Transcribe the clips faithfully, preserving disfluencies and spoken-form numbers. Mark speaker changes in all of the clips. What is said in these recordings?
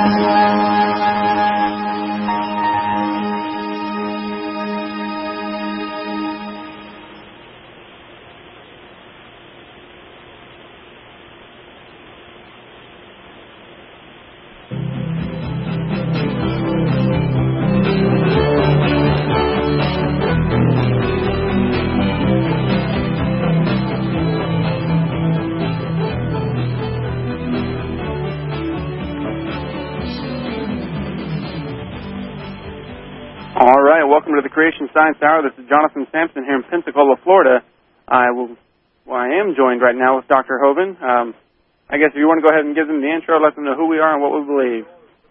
Speaker 1: Welcome to the Creation Science Hour. This is Jonathan Sampson here in Pensacola, Florida. I will, well, I am joined right now with Doctor Hovind. Um, I guess if you want to go ahead and give them the intro, let them know who we are and what we believe.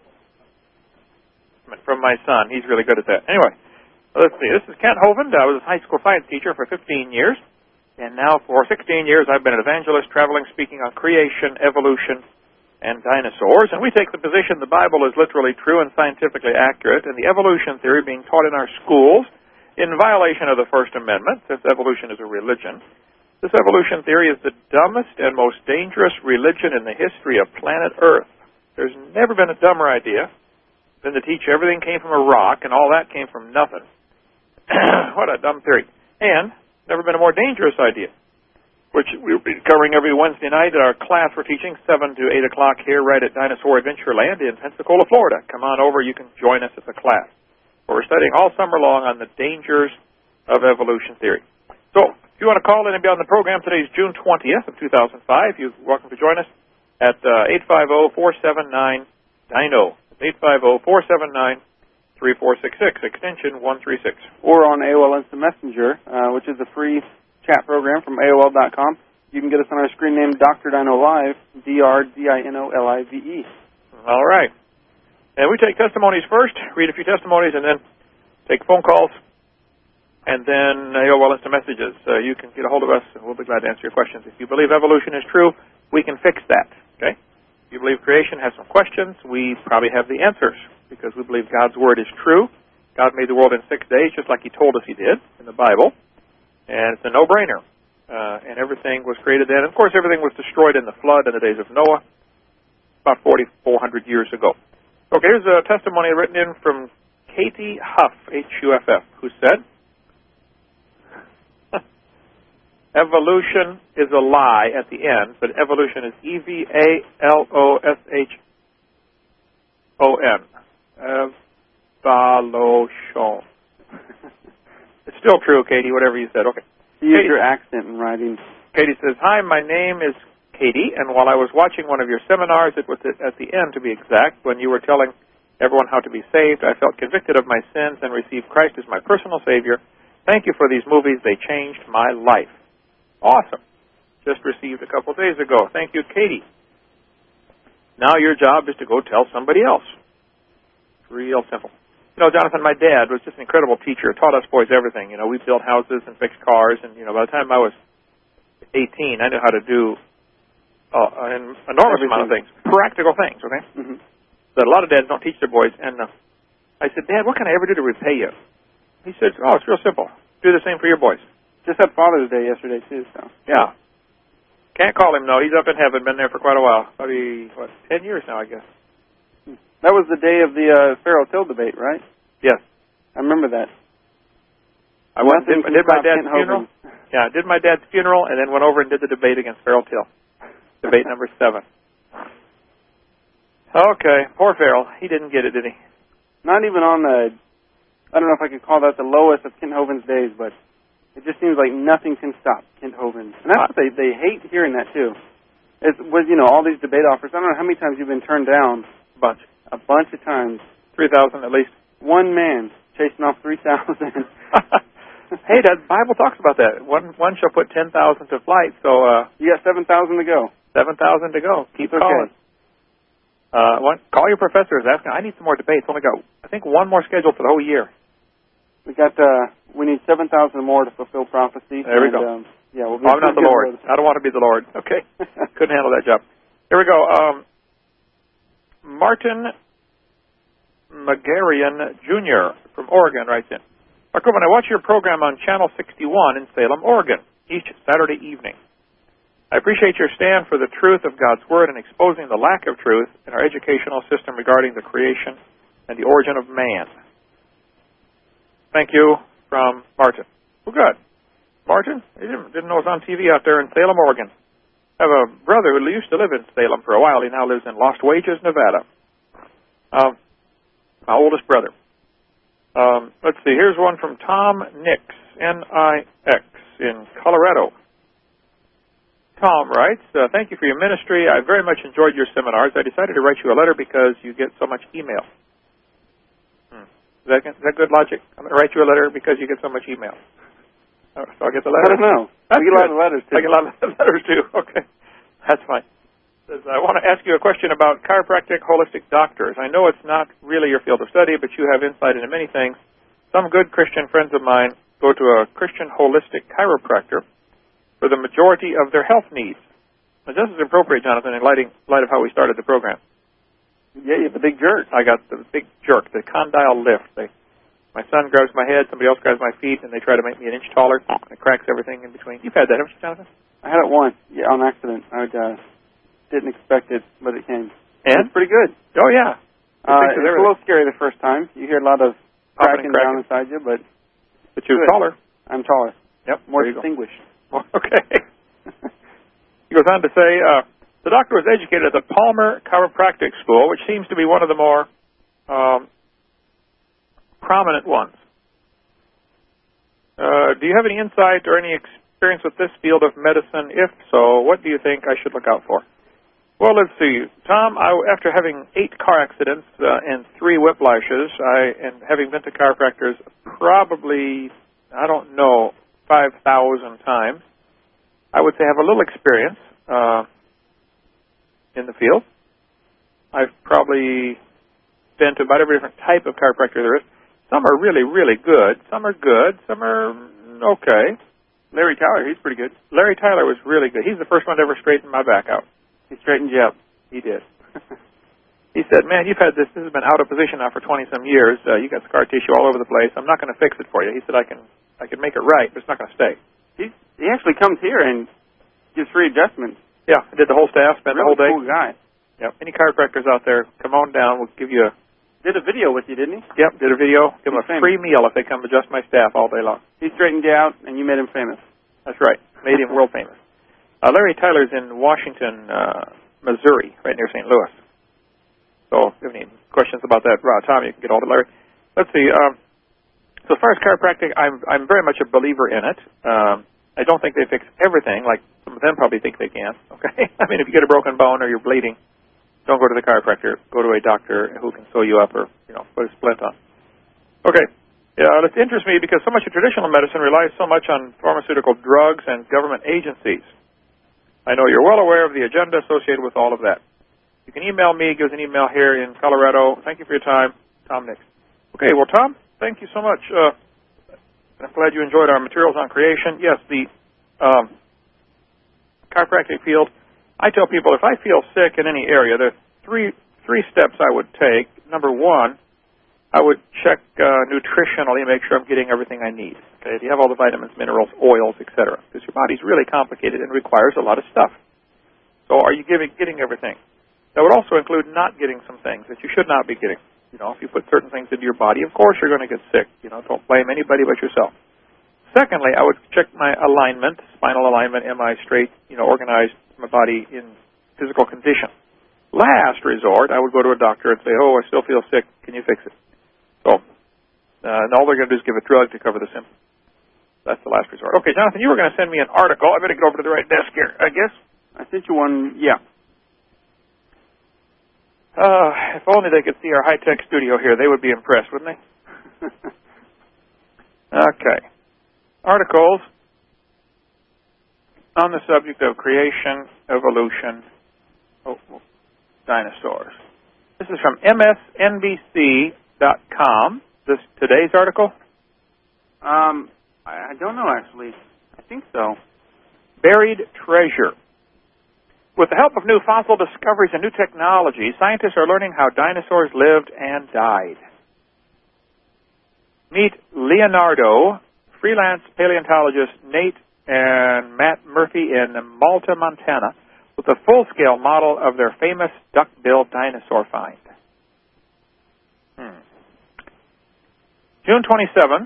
Speaker 2: From my son. He's really good at that. Anyway, let's see. This is Kent Hovind. I was a high school science teacher for fifteen years. And now for sixteen years, I've been an evangelist traveling, speaking on creation, evolution, and dinosaurs, and we take the position the Bible is literally true and scientifically accurate, and the evolution theory being taught in our schools in violation of the First Amendment, since evolution is a religion. This evolution theory is the dumbest and most dangerous religion in the history of planet Earth. There's never been a dumber idea than to teach everything came from a rock and all that came from nothing. What a dumb theory. And never been a more dangerous idea, which we'll be covering every Wednesday night at our class we're teaching, seven to eight o'clock here right at Dinosaur Adventureland in Pensacola, Florida. Come on over. You can join us at the class. We're studying all summer long on the dangers of evolution theory. So if you want to call in and be on the program, today is June twentieth of two thousand five. You're welcome to join us at uh, eight five zero, four seven nine, D I N O. eight five zero, four seven nine, three four six six, extension one three six.
Speaker 1: Or on A O L Instant Messenger, uh, which is a free chat program from A O L dot com. You can get us on our screen name Doctor Dino Live, D R D I N O L I V E.
Speaker 2: All right. And we take testimonies first, read a few testimonies, and then take phone calls, and then A O L Instant Messages. Uh, you can get a hold of us, and we'll be glad to answer your questions. If you believe evolution is true, we can fix that, okay? If you believe creation has some questions, we probably have the answers, because we believe God's Word is true. God made the world in six days, just like He told us He did in the Bible. And it's a no-brainer. Uh, and everything was created then. And, of course, everything was destroyed in the flood in the days of Noah about forty-four hundred years ago. Okay, here's a testimony written in from Katie Huff, H U F F, who said, evolution is a lie at the end, but evolution is E V A L O S H O N. Evolution. It's still true, Katie, whatever you said. Okay.
Speaker 1: Use Katie, your accent in writing.
Speaker 2: Katie says, hi, my name is Katie, and while I was watching one of your seminars, it was at the end, to be exact, when you were telling everyone how to be saved, I felt convicted of my sins and received Christ as my personal Savior. Thank you for these movies. They changed my life. Awesome. Just received a couple days ago. Thank you, Katie. Now your job is to go tell somebody else. Real simple. You know, Jonathan, my dad was just an incredible teacher, taught us boys everything. You know, we built houses and fixed cars, and, you know, by the time I was eighteen, I knew how to do uh, an enormous everything. amount of things, practical things, okay? Mm-hmm. That a lot of dads don't teach their boys. And uh, I said, Dad, what can I ever do to repay you? He said, oh, it's real simple. Do the same for your boys.
Speaker 1: Just had Father's Day yesterday, too, so.
Speaker 2: Yeah. Can't call him, no. He's up in heaven, been there for quite a while. Probably, what, ten years now, I guess.
Speaker 1: That was the day of the uh, Pharaoh-Till debate, right?
Speaker 2: Yes.
Speaker 1: I remember that.
Speaker 2: I went did, did my dad's funeral. Yeah, I did my dad's funeral and then went over and did the debate against Pharaoh-Till. Debate number seven. Okay, poor Pharaoh. He didn't get it, did he?
Speaker 1: Not even on the, I don't know if I could call that the lowest of Kent Hovind's days, but it just seems like nothing can stop Kent Hovind. And that's what they, they hate hearing that, too. It was, you know, all these debate offers. I don't know how many times you've been turned down.
Speaker 2: A bunch.
Speaker 1: A bunch of times.
Speaker 2: three thousand at least.
Speaker 1: One man chasing off three thousand.
Speaker 2: Hey, the Bible talks about that. One one shall put ten thousand to flight, so... Uh,
Speaker 1: you got seven thousand to go.
Speaker 2: seven thousand to go. Keep
Speaker 1: That's
Speaker 2: calling.
Speaker 1: Okay.
Speaker 2: Uh, one, call your professors. Ask them, I need some more debates. Only got, I think, one more scheduled for the whole year.
Speaker 1: We got, uh, we need seven thousand more to fulfill prophecy.
Speaker 2: There we
Speaker 1: and,
Speaker 2: go.
Speaker 1: Um, yeah, we'll be
Speaker 2: I'm not the Lord. I don't want to be the Lord. Okay. Couldn't handle that job. Here we go. Um, Martin Magarian Junior from Oregon writes in. Mark, when I watch your program on Channel sixty-one in Salem, Oregon, each Saturday evening, I appreciate your stand for the truth of God's Word and exposing the lack of truth in our educational system regarding the creation and the origin of man. Thank you, from Martin. Well, good. Martin, I didn't, didn't know it was on T V out there in Salem, Oregon. I have a brother who used to live in Salem for a while. He now lives in Lost Wages, Nevada. Um, my oldest brother. Um, let's see. Here's one from Tom Nix, N I X, in Colorado. Tom writes, uh, thank you for your ministry. I very much enjoyed your seminars. I decided to write you a letter because you get so much email. Hmm. Is that, is that good logic? I'm going to write you a letter because you get so much email. Oh, so I'll get the letter?
Speaker 1: I don't know.
Speaker 2: That's
Speaker 1: I get a lot
Speaker 2: good.
Speaker 1: of letters, too.
Speaker 2: I get a lot of letters, too. Okay. That's fine. Says, I want to ask you a question about chiropractic holistic doctors. I know it's not really your field of study, but you have insight into many things. Some good Christian friends of mine go to a Christian holistic chiropractor for the majority of their health needs. Now, this is appropriate, Jonathan, in lighting, light of how we started the program.
Speaker 1: Yeah, you have the big jerk.
Speaker 2: I got the big jerk, the condyle lift. They, my son grabs my head, somebody else grabs my feet, and they try to make me an inch taller. It cracks everything in between. You've had that, haven't you, Jonathan?
Speaker 1: I had it once, yeah, on accident. I uh, didn't expect it, but it came.
Speaker 2: And?
Speaker 1: It's pretty good.
Speaker 2: Oh, yeah.
Speaker 1: Uh, it's a little scary the first time. You hear a lot of cracking,
Speaker 2: cracking
Speaker 1: down inside you, but...
Speaker 2: But you're
Speaker 1: good.
Speaker 2: taller.
Speaker 1: I'm taller.
Speaker 2: Yep.
Speaker 1: More distinguished.
Speaker 2: Okay. He goes on to say, uh, the doctor was educated at the Palmer Chiropractic School, which seems to be one of the more um, prominent ones. Uh, do you have any insight or any experience with this field of medicine? If so, what do you think I should look out for? Well, let's see. Tom, I, after having eight car accidents uh, and three whiplashes, I, and having been to chiropractors probably, I don't know, five thousand times, I would say I have a little experience uh, in the field. I've probably been to about every different type of chiropractor there is. Some are really, really good. Some are good. Some are okay.
Speaker 1: Larry Tyler, he's pretty good.
Speaker 2: Larry Tyler was really good. He's the first one to ever straighten my back out.
Speaker 1: He straightened you up.
Speaker 2: He did. He said, man, you've had this, this has been out of position now for twenty-some years. Uh, you got scar tissue all over the place. I'm not going to fix it for you. He said, I can I can make it right, but it's not going to stay.
Speaker 1: He, he actually comes here and gives free adjustments.
Speaker 2: Yeah, I did the whole staff, spent
Speaker 1: really
Speaker 2: the whole day.
Speaker 1: Cool guy.
Speaker 2: Yep. Any chiropractors out there, come on down. We'll give you a...
Speaker 1: Did a video with you, didn't he?
Speaker 2: Yep, did a video. Give him
Speaker 1: He's
Speaker 2: a
Speaker 1: famous.
Speaker 2: free meal if they come adjust my staff all day long.
Speaker 1: He straightened you out, and you made him famous.
Speaker 2: That's right. Made him world famous. Uh, Larry Tyler's in Washington, uh, Missouri, right near Saint Louis. So if you have any questions about that, uh, Tom, you can get all to Larry. Let's see. Um, so as far as chiropractic, I'm I'm very much a believer in it. Um, I don't think they fix everything, like some of them probably think they can. Okay. I mean, if you get a broken bone or you're bleeding, don't go to the chiropractor. Go to a doctor who can sew you up or you know put a splint on. Okay. Yeah, it interests me because so much of traditional medicine relies so much on pharmaceutical drugs and government agencies. I know you're well aware of the agenda associated with all of that. You can email me. Give us an email here in Colorado. Thank you for your time. Tom Nix. Okay, well, Tom, thank you so much. Uh, I'm glad you enjoyed our materials on creation. Yes, the um, chiropractic field, I tell people if I feel sick in any area, there are three, three steps I would take. Number one, I would check uh, nutritionally, make sure I'm getting everything I need. Okay, do you have all the vitamins, minerals, oils, et cetera? Because your body's really complicated and requires a lot of stuff. So are you giving, getting everything? That would also include not getting some things that you should not be getting. You know, if you put certain things into your body, of course you're going to get sick. You know, don't blame anybody but yourself. Secondly, I would check my alignment, spinal alignment. Am I straight, you know, organized, my body in physical condition? Last resort, I would go to a doctor and say, oh, I still feel sick. Can you fix it? So, uh, and all they're going to do is give a drug to cover the symptoms. That's the last resort. Okay, Jonathan, you were going to send me an article. I better get over to the right desk here, I guess.
Speaker 1: I sent you one, yeah.
Speaker 2: Uh, if only they could see our high-tech studio here, they would be impressed, wouldn't they? Okay. Articles on the subject of creation, evolution, oh, dinosaurs. This is from M S N B C dot com. This today's article?
Speaker 1: Um, I don't know, actually. I think so.
Speaker 2: Buried treasure. With the help of new fossil discoveries and new technology, scientists are learning how dinosaurs lived and died. Meet Leonardo, freelance paleontologist Nate and Matt Murphy in Malta, Montana, with a full-scale model of their famous duck-billed dinosaur find. Hmm. June twenty-seventh,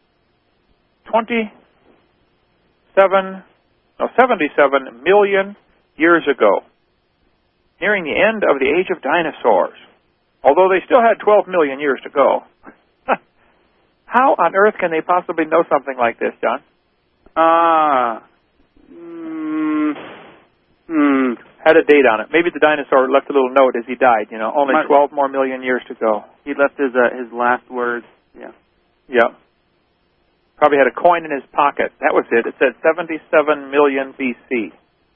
Speaker 2: twenty-seven, no, seventy-seven million years ago, nearing the end of the age of dinosaurs, although they still had twelve million years to go. How on earth can they possibly know something like this, John?
Speaker 1: Ah. Uh, mm, hmm.
Speaker 2: Had a date on it. Maybe the dinosaur left a little note as he died, you know, only
Speaker 1: My,
Speaker 2: twelve more million years to go.
Speaker 1: He left his uh, his last words, yeah.
Speaker 2: Yeah. Probably had a coin in his pocket. That was it. It said seventy-seven million B C.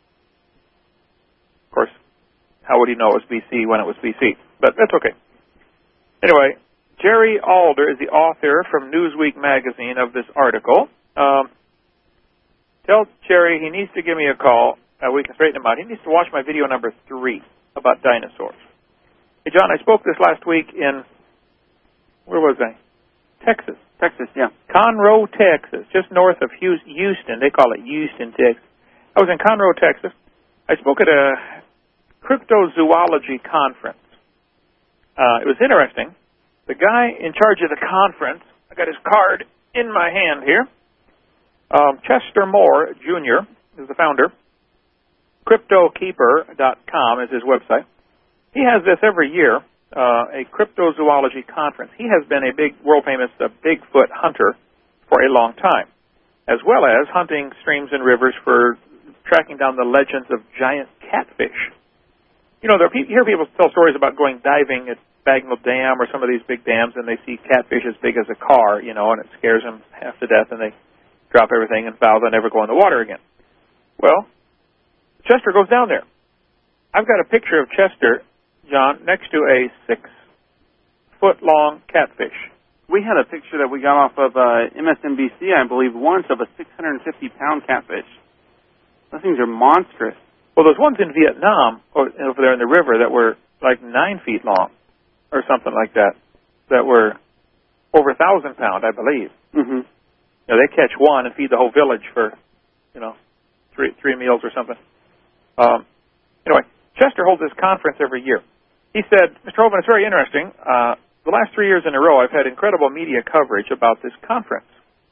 Speaker 2: Of course, how would he know it was B C when it was B C? But that's okay. Anyway, Jerry Alder is the author from Newsweek magazine of this article. Um, tell Jerry he needs to give me a call. Uh, we can straighten him out. He needs to watch my video number three about dinosaurs. Hey, John, I spoke this last week in, where was I? Texas.
Speaker 1: Texas, yeah.
Speaker 2: Conroe, Texas, just north of Houston. They call it Houston, Texas. I was in Conroe, Texas. I spoke at a cryptozoology conference. Uh, it was interesting. The guy in charge of the conference, I got his card in my hand here, um, Chester Moore, Junior, is the founder. Crypto Keeper dot com is his website. He has this every year, uh, a cryptozoology conference. He has been a big, world-famous uh, Bigfoot hunter for a long time, as well as hunting streams and rivers for tracking down the legends of giant catfish. You know, there are pe- you hear people tell stories about going diving at Bagnell Dam or some of these big dams, and they see catfish as big as a car, you know, and it scares them half to death, and they drop everything and vow they'll never go in the water again. Well, Chester goes down there. I've got a picture of Chester, John, next to a six-foot-long catfish.
Speaker 1: We had a picture that we got off of uh, M S N B C, I believe, once of a six hundred fifty pound catfish. Those things are monstrous.
Speaker 2: Well, there's ones in Vietnam over there in the river that were like nine feet long or something like that, that were over a thousand pound, I believe.
Speaker 1: Mm-hmm.
Speaker 2: You know, they catch one and feed the whole village for, you know, three three meals or something. Um, anyway, Chester holds this conference every year. He said, Mister Hovind, it's very interesting. Uh, the last three years in a row, I've had incredible media coverage about this conference.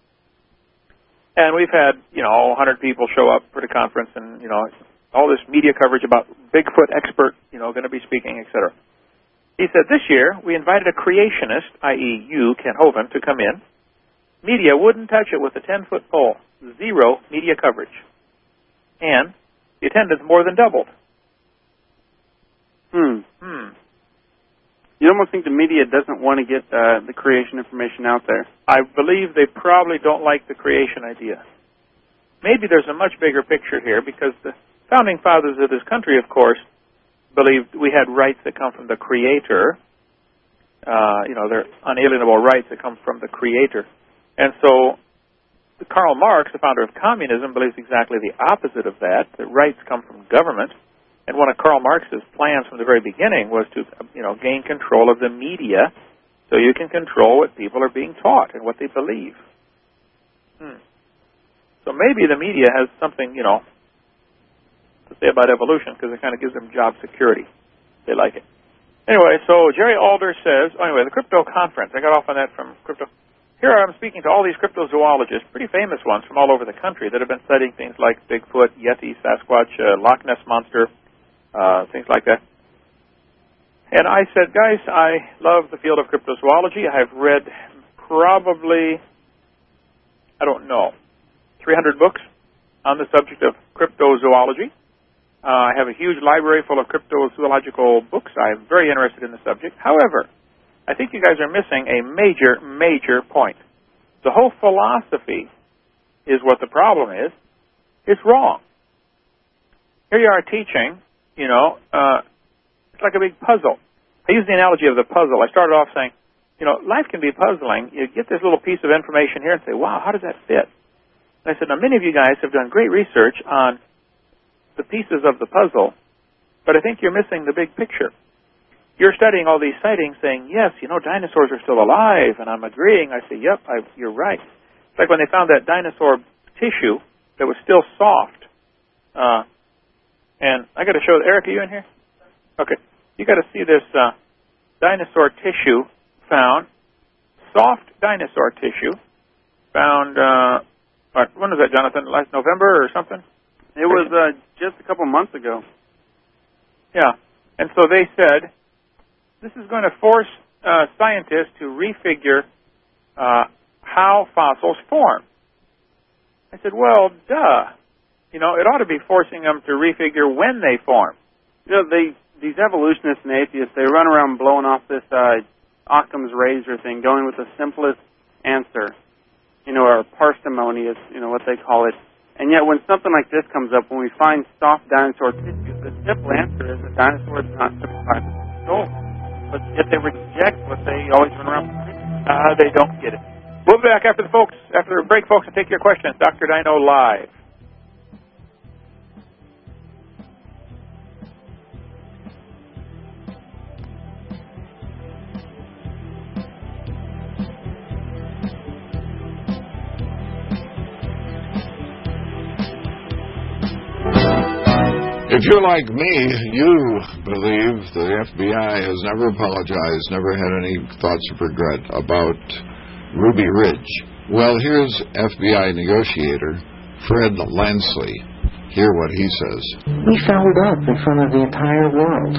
Speaker 2: And we've had, you know, one hundred people show up for the conference and, you know, all this media coverage about Bigfoot expert, you know, going to be speaking, et cetera. He said, this year, we invited a creationist, that is you, Kent Hovind, to come in. Media wouldn't touch it with a ten-foot pole. Zero media coverage. And the attendance more than doubled.
Speaker 1: Hmm.
Speaker 2: Hmm.
Speaker 1: You almost think the media doesn't want to get uh, the creation information out there.
Speaker 2: I believe they probably don't like the creation idea. Maybe there's a much bigger picture here, because the founding fathers of this country, of course, believed we had rights that come from the Creator. Uh, you know, they're unalienable rights that come from the Creator. And so Karl Marx, the founder of communism, believes exactly the opposite of that, that rights come from government. And one of Karl Marx's plans from the very beginning was to, you know, gain control of the media so you can control what people are being taught and what they believe. Hmm. So maybe the media has something, you know, to say about evolution, because it kind of gives them job security. They like it. Anyway, so Jerry Alder says, oh, anyway, the crypto conference. I got off on that from crypto. Here I'm speaking to all these cryptozoologists, pretty famous ones from all over the country that have been studying things like Bigfoot, Yeti, Sasquatch, uh, Loch Ness Monster, uh, things like that. And I said, guys, I love the field of cryptozoology. I've read probably, I don't know, three hundred books on the subject of cryptozoology. Uh, I have a huge library full of cryptozoological books. I'm very interested in the subject. However, I think you guys are missing a major, major point. The whole philosophy is what the problem is. It's wrong. Here you are teaching, you know, uh, it's like a big puzzle. I use the analogy of the puzzle. I started off saying, you know, life can be puzzling. You get this little piece of information here and say, wow, how does that fit? And I said, now, many of you guys have done great research on the pieces of the puzzle, but I think you're missing the big picture. You're studying all these sightings saying, yes, you know, dinosaurs are still alive, and I'm agreeing. I say, yep, I, you're right. It's like when they found that dinosaur tissue that was still soft. Uh, and I got to show, Eric, are you in here? Okay. You got to see this uh, dinosaur tissue found, soft dinosaur tissue found, uh, what, when was that, Jonathan? Last November or something?
Speaker 1: It was uh, just a couple months ago.
Speaker 2: Yeah. And so they said, this is going to force uh, scientists to refigure uh, how fossils form. I said, well, duh. You know, it ought to be forcing them to refigure when they form.
Speaker 1: You know, they, these evolutionists and atheists, they run around blowing off this uh, Occam's razor thing, going with the simplest answer, you know, or parsimony is, you know, what they call it. And yet when something like this comes up, when we find soft dinosaur tissue, the simple answer is the dinosaur is not simplified control. But yet they reject what they always run around with.
Speaker 2: Uh, they don't get it. We'll be back after the folks, after the break, folks, and take your questions. Doctor Dino Live.
Speaker 3: If you're like me, you believe the F B I has never apologized, never had any thoughts of regret about Ruby Ridge. Well, here's F B I negotiator Fred Lansley. Hear what he says.
Speaker 4: We fouled up in front of the entire world,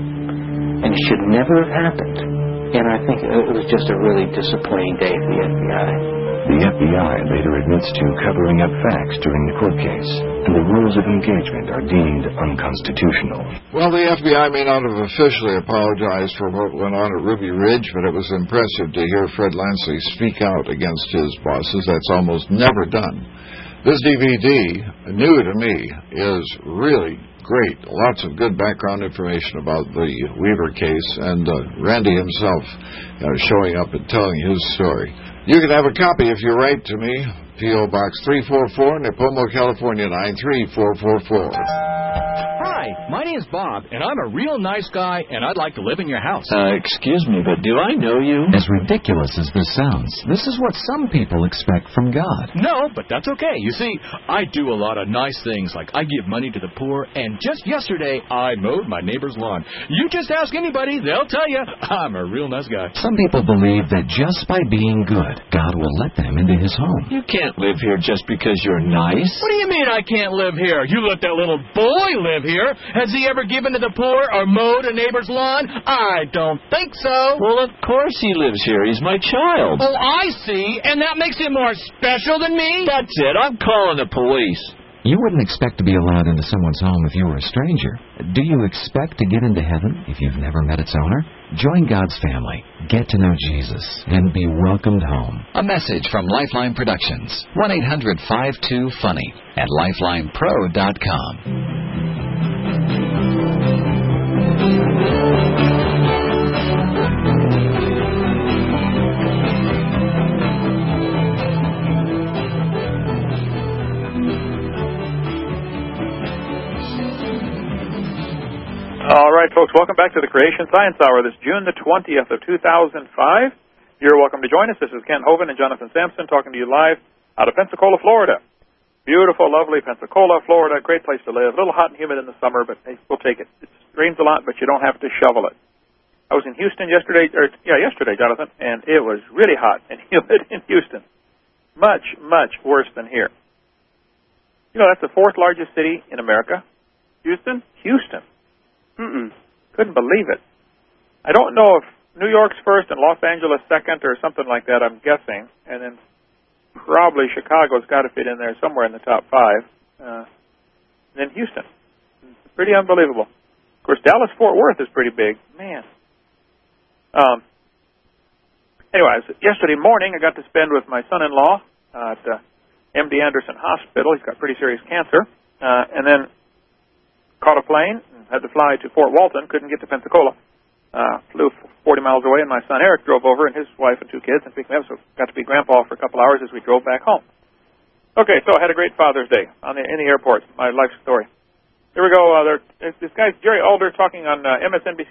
Speaker 4: and it should never have happened. And I think it was just a really disappointing day for the F B I.
Speaker 5: The F B I later admits to covering up facts during the court case, and the rules of engagement are deemed unconstitutional.
Speaker 3: Well, the F B I may not have officially apologized for what went on at Ruby Ridge, but it was impressive to hear Fred Lansley speak out against his bosses. That's almost never done. This D V D, new to me, is really great. Lots of good background information about the Weaver case, and uh, Randy himself uh, showing up and telling his story. You can have a copy if you write to me, P O. Box three forty-four, Nipomo, California, nine three four four four.
Speaker 6: Hi, my name's Bob, and I'm a real nice guy, and I'd like to live in your house.
Speaker 7: Uh, excuse me, but do I know you? As ridiculous as this sounds, this is what some people expect from God.
Speaker 6: No, but that's okay. You see, I do a lot of nice things, like I give money to the poor, and just yesterday, I mowed my neighbor's lawn. You just ask anybody, they'll tell you, I'm a real nice guy.
Speaker 7: Some people believe that just by being good, God will let them into his home.
Speaker 5: You can't live here just because you're nice.
Speaker 6: What do you mean I can't live here? You let that little boy live here. Has he ever given to the poor or mowed a neighbor's lawn? I don't think so.
Speaker 5: Well, of course he lives here. He's my child.
Speaker 6: Oh, I see. And that makes him more special than me?
Speaker 5: That's it. I'm calling the police.
Speaker 7: You wouldn't expect to be allowed into someone's home if you were a stranger. Do you expect to get into heaven if you've never met its owner? Join God's family, get to know Jesus, and be welcomed home.
Speaker 8: A message from Lifeline Productions. one eight hundred five two funny at lifeline pro dot com.
Speaker 2: All right, folks, welcome back to the Creation Science Hour. This June the twentieth of two thousand five. You're welcome to join us. This is Kent Hovind and Jonathan Sampson talking to you live out of Pensacola, Florida. Beautiful, lovely Pensacola, Florida. Great place to live. A little hot and humid in the summer, but hey, we'll take it. It rains a lot, but you don't have to shovel it. I was in Houston yesterday, or yeah, yesterday, Jonathan, and it was really hot and humid in Houston. Much, much worse than here. You know, that's the fourth largest city in America.
Speaker 1: Houston?
Speaker 2: Houston.
Speaker 1: Mm-mm.
Speaker 2: Couldn't believe it. I don't know if New York's first and Los Angeles second or something like that, I'm guessing. And then probably Chicago's got to fit in there somewhere in the top five. Uh, and then Houston. It's pretty unbelievable. Of course, Dallas-Fort Worth is pretty big. Man. Um, anyways, yesterday morning I got to spend with my son-in-law uh, at uh, M D Anderson Hospital. He's got pretty serious cancer. Uh, and then caught a plane, had to fly to Fort Walton, couldn't get to Pensacola. Uh, flew forty miles away, and my son Eric drove over, and his wife and two kids, and picked me up, so got to be Grandpa for a couple hours as we drove back home. Okay, so I had a great Father's Day on the, in the airport, my life story. Here we go. Uh, there, this guy's Jerry Alder talking on uh, M S N B C